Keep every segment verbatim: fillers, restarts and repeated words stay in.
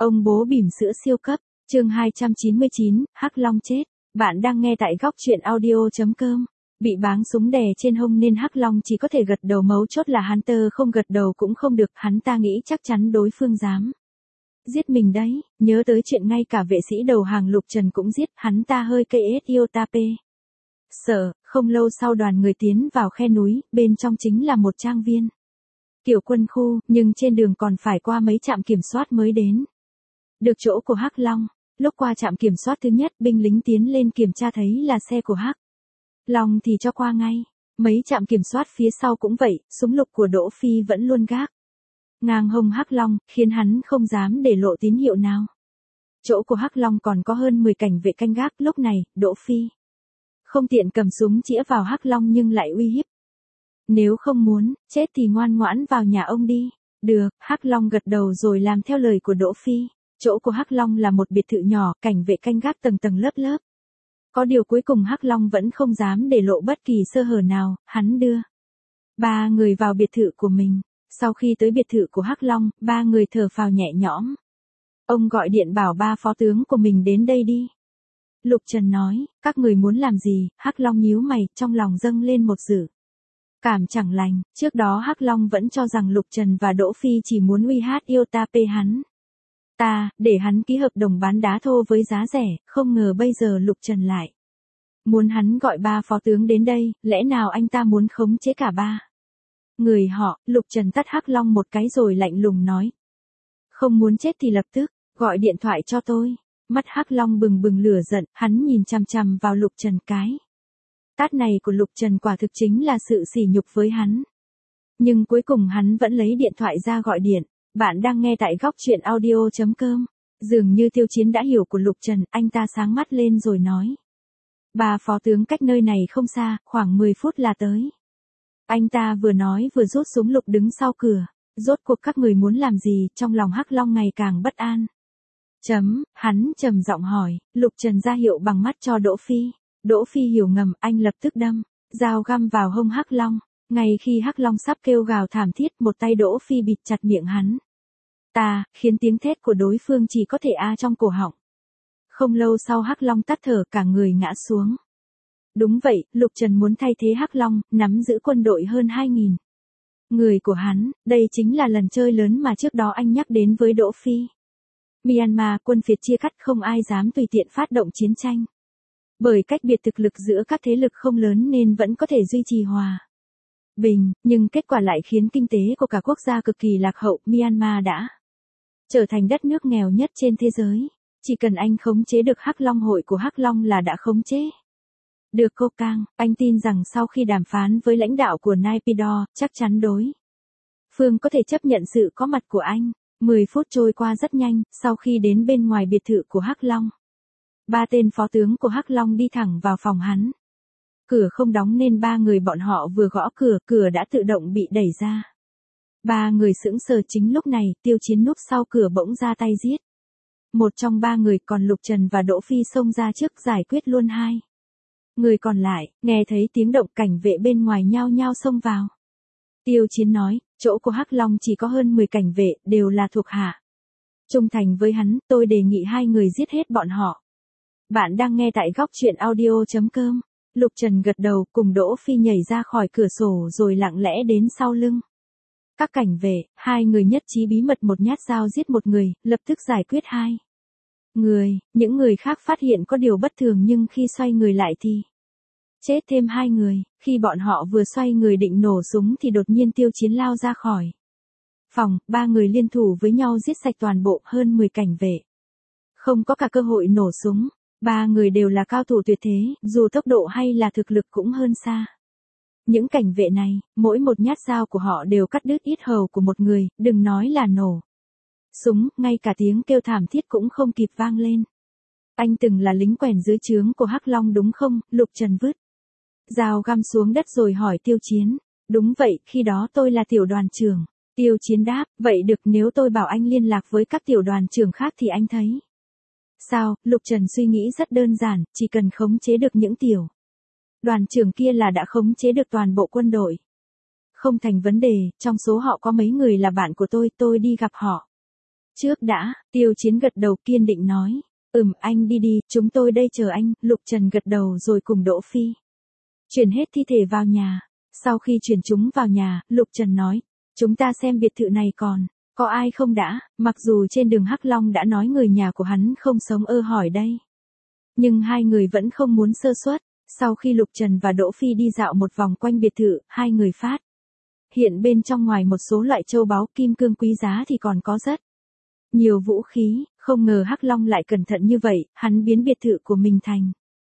Ông bố bỉm sữa siêu cấp, chương hai trăm chín mươi chín, Hắc Long chết. Bạn đang nghe tại góc truyện audio.com. Bị báng súng đè trên hông nên Hắc Long chỉ có thể gật đầu, mấu chốt là Hunter không gật đầu cũng không được, hắn ta nghĩ chắc chắn đối phương dám giết mình đấy, nhớ tới chuyện ngay cả vệ sĩ đầu hàng Lục Trần cũng giết, hắn ta hơi cây ết yêu tape. Sợ, không lâu sau đoàn người tiến vào khe núi, bên trong chính là một trang viên kiểu quân khu, nhưng trên đường còn phải qua mấy trạm kiểm soát mới đến được chỗ của Hắc Long. Lúc qua trạm kiểm soát thứ nhất, binh lính tiến lên kiểm tra thấy là xe của Hắc Long thì cho qua ngay. Mấy trạm kiểm soát phía sau cũng vậy, súng lục của Đỗ Phi vẫn luôn gác ngang hông Hắc Long, khiến hắn không dám để lộ tín hiệu nào. Chỗ của Hắc Long còn có hơn mười cảnh vệ canh gác, lúc này, Đỗ Phi không tiện cầm súng chĩa vào Hắc Long nhưng lại uy hiếp. Nếu không muốn chết thì ngoan ngoãn vào nhà ông đi. Được, Hắc Long gật đầu rồi làm theo lời của Đỗ Phi. Chỗ của Hắc Long là một biệt thự nhỏ, cảnh vệ canh gác tầng tầng lớp lớp. Có điều cuối cùng Hắc Long vẫn không dám để lộ bất kỳ sơ hở nào, hắn đưa ba người vào biệt thự của mình. Sau khi tới biệt thự của Hắc Long, ba người thở phào nhẹ nhõm. Ông gọi điện bảo ba phó tướng của mình đến đây đi. Lục Trần nói, các người muốn làm gì? Hắc Long nhíu mày, trong lòng dâng lên một dự cảm chẳng lành. Trước đó Hắc Long vẫn cho rằng Lục Trần và Đỗ Phi chỉ muốn uy hát yêu tape hắn ta, để hắn ký hợp đồng bán đá thô với giá rẻ, không ngờ bây giờ Lục Trần lại muốn hắn gọi ba phó tướng đến đây, lẽ nào anh ta muốn khống chế cả ba người họ? Lục Trần tắt Hắc Long một cái rồi lạnh lùng nói, không muốn chết thì lập tức gọi điện thoại cho tôi. Mắt Hắc Long bừng bừng lửa giận, hắn nhìn chằm chằm vào Lục Trần, cái tát này của Lục Trần quả thực chính là sự sỉ nhục với hắn. Nhưng cuối cùng hắn vẫn lấy điện thoại ra gọi điện. Bạn đang nghe tại góc truyện audio.com. Dường như Tiêu Chiến đã hiểu của Lục Trần, anh ta sáng mắt lên rồi nói, ba phó tướng cách nơi này không xa, khoảng mười phút là tới. Anh ta vừa nói vừa rút súng lục đứng sau cửa. Rốt cuộc các người muốn làm gì? Trong lòng Hắc Long ngày càng bất an. Chấm, hắn trầm giọng hỏi. Lục Trần ra hiệu bằng mắt cho Đỗ Phi. Đỗ Phi hiểu ngầm, anh lập tức đâm dao găm vào hông Hắc Long. Ngay khi Hắc Long sắp kêu gào thảm thiết, một tay Đỗ Phi bịt chặt miệng hắn ta, khiến tiếng thét của đối phương chỉ có thể a trong cổ họng. Không lâu sau Hắc Long tắt thở, cả người ngã xuống. Đúng vậy, Lục Trần muốn thay thế Hắc Long, nắm giữ quân đội hơn hai nghìn người của hắn. Đây chính là lần chơi lớn mà trước đó anh nhắc đến với Đỗ Phi. Myanmar quân phiệt chia cắt, không ai dám tùy tiện phát động chiến tranh. Bởi cách biệt thực lực giữa các thế lực không lớn nên vẫn có thể duy trì hòa bình, nhưng kết quả lại khiến kinh tế của cả quốc gia cực kỳ lạc hậu. Myanmar đã trở thành đất nước nghèo nhất trên thế giới. Chỉ cần anh khống chế được Hắc Long, hội của Hắc Long là đã khống chế được Cô Cang. Anh tin rằng sau khi đàm phán với lãnh đạo của Naypyidaw, chắc chắn đối phương có thể chấp nhận sự có mặt của anh. mười phút trôi qua rất nhanh, sau khi đến bên ngoài biệt thự của Hắc Long, ba tên phó tướng của Hắc Long đi thẳng vào phòng hắn. Cửa không đóng nên ba người bọn họ vừa gõ cửa, cửa đã tự động bị đẩy ra. Ba người sững sờ. Chính lúc này, Tiêu Chiến núp sau cửa bỗng ra tay giết một trong ba người, còn Lục Trần và Đỗ Phi xông ra trước giải quyết luôn hai người còn lại. Nghe thấy tiếng động, cảnh vệ bên ngoài nhao nhao xông vào. Tiêu Chiến nói, chỗ của Hắc Long chỉ có hơn mười cảnh vệ, đều là thuộc hạ trung thành với hắn, tôi đề nghị hai người giết hết bọn họ. Bạn đang nghe tại góc truyện audio.com. Lục Trần gật đầu, cùng Đỗ Phi nhảy ra khỏi cửa sổ rồi lặng lẽ đến sau lưng các cảnh vệ. Hai người nhất trí bí mật một nhát dao giết một người, lập tức giải quyết hai người. Những người khác phát hiện có điều bất thường nhưng khi xoay người lại thì chết thêm hai người. Khi bọn họ vừa xoay người định nổ súng thì đột nhiên Tiêu Chiến lao ra khỏi phòng. Ba người liên thủ với nhau giết sạch toàn bộ hơn mười cảnh vệ. Không có cả cơ hội nổ súng. Ba người đều là cao thủ tuyệt thế, dù tốc độ hay là thực lực cũng hơn xa những cảnh vệ này. Mỗi một nhát dao của họ đều cắt đứt yết hầu của một người, đừng nói là nổ súng, ngay cả tiếng kêu thảm thiết cũng không kịp vang lên. Anh từng là lính quèn dưới trướng của Hắc Long đúng không? Lục Trần vứt dao găm xuống đất rồi hỏi Tiêu Chiến. Đúng vậy, khi đó tôi là tiểu đoàn trưởng. Tiêu Chiến đáp, vậy được, nếu tôi bảo anh liên lạc với các tiểu đoàn trưởng khác thì anh thấy sao? Lục Trần suy nghĩ rất đơn giản, chỉ cần khống chế được những tiểu đoàn trưởng kia là đã khống chế được toàn bộ quân đội. Không thành vấn đề, trong số họ có mấy người là bạn của tôi, tôi đi gặp họ Trước đã, Tiêu Chiến gật đầu kiên định nói. Ừm, anh đi đi, chúng tôi đây chờ anh. Lục Trần gật đầu rồi cùng Đỗ Phi chuyển hết thi thể vào nhà. Sau khi chuyển chúng vào nhà, Lục Trần nói, chúng ta xem biệt thự này còn có ai không đã, mặc dù trên đường Hắc Long đã nói người nhà của hắn không sống ơ hỏi đây. Nhưng hai người vẫn không muốn sơ suất. Sau khi Lục Trần và Đỗ Phi đi dạo một vòng quanh biệt thự, hai người phát hiện bên trong ngoài một số loại châu báu kim cương quý giá thì còn có rất nhiều vũ khí, không ngờ Hắc Long lại cẩn thận như vậy, hắn biến biệt thự của mình thành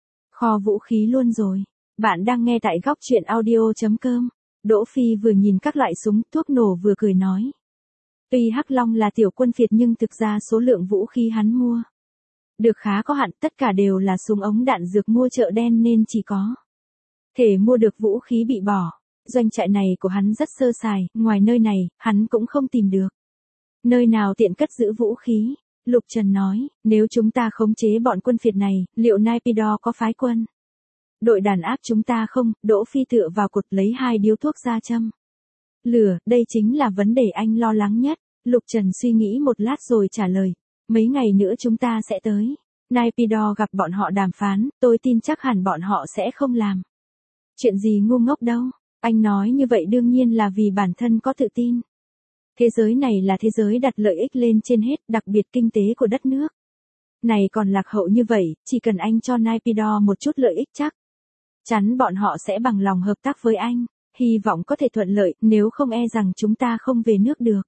kho vũ khí luôn rồi. Bạn đang nghe tại góc truyện audio.com. Đỗ Phi vừa nhìn các loại súng, thuốc nổ vừa cười nói. Tuy Hắc Long là tiểu quân phiệt nhưng thực ra số lượng vũ khí hắn mua được khá có hạn, tất cả đều là súng ống đạn dược mua chợ đen nên chỉ có thể mua được vũ khí bị bỏ. Doanh trại này của hắn rất sơ sài, ngoài nơi này, hắn cũng không tìm được nơi nào tiện cất giữ vũ khí. Lục Trần nói, nếu chúng ta khống chế bọn quân phiệt này, liệu Naypyidaw có phái quân đội đàn áp chúng ta không? Đỗ Phi tựa vào cột lấy hai điếu thuốc ra châm lửa, đây chính là vấn đề anh lo lắng nhất. Lục Trần suy nghĩ một lát rồi trả lời, mấy ngày nữa chúng ta sẽ tới Naypyidaw gặp bọn họ đàm phán, tôi tin chắc hẳn bọn họ sẽ không làm chuyện gì ngu ngốc đâu. Anh nói như vậy đương nhiên là vì bản thân có tự tin. Thế giới này là thế giới đặt lợi ích lên trên hết, đặc biệt kinh tế của đất nước này còn lạc hậu như vậy, chỉ cần anh cho Naypyidaw một chút lợi ích chắc chắn bọn họ sẽ bằng lòng hợp tác với anh, hy vọng có thể thuận lợi, nếu không e rằng chúng ta không về nước được.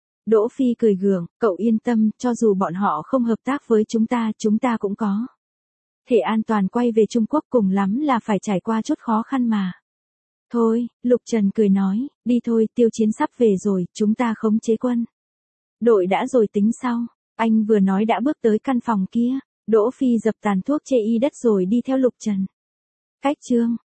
Đỗ Phi cười gượng, cậu yên tâm, cho dù bọn họ không hợp tác với chúng ta, chúng ta cũng có thể an toàn quay về Trung Quốc, cùng lắm là phải trải qua chút khó khăn mà. Thôi, Lục Trần cười nói, đi thôi, Tiêu Chiến sắp về rồi, chúng ta khống chế quân đội đã rồi tính sau. Anh vừa nói đã bước tới căn phòng kia. Đỗ Phi dập tàn thuốc chê y đất rồi đi theo Lục Trần. Cách chương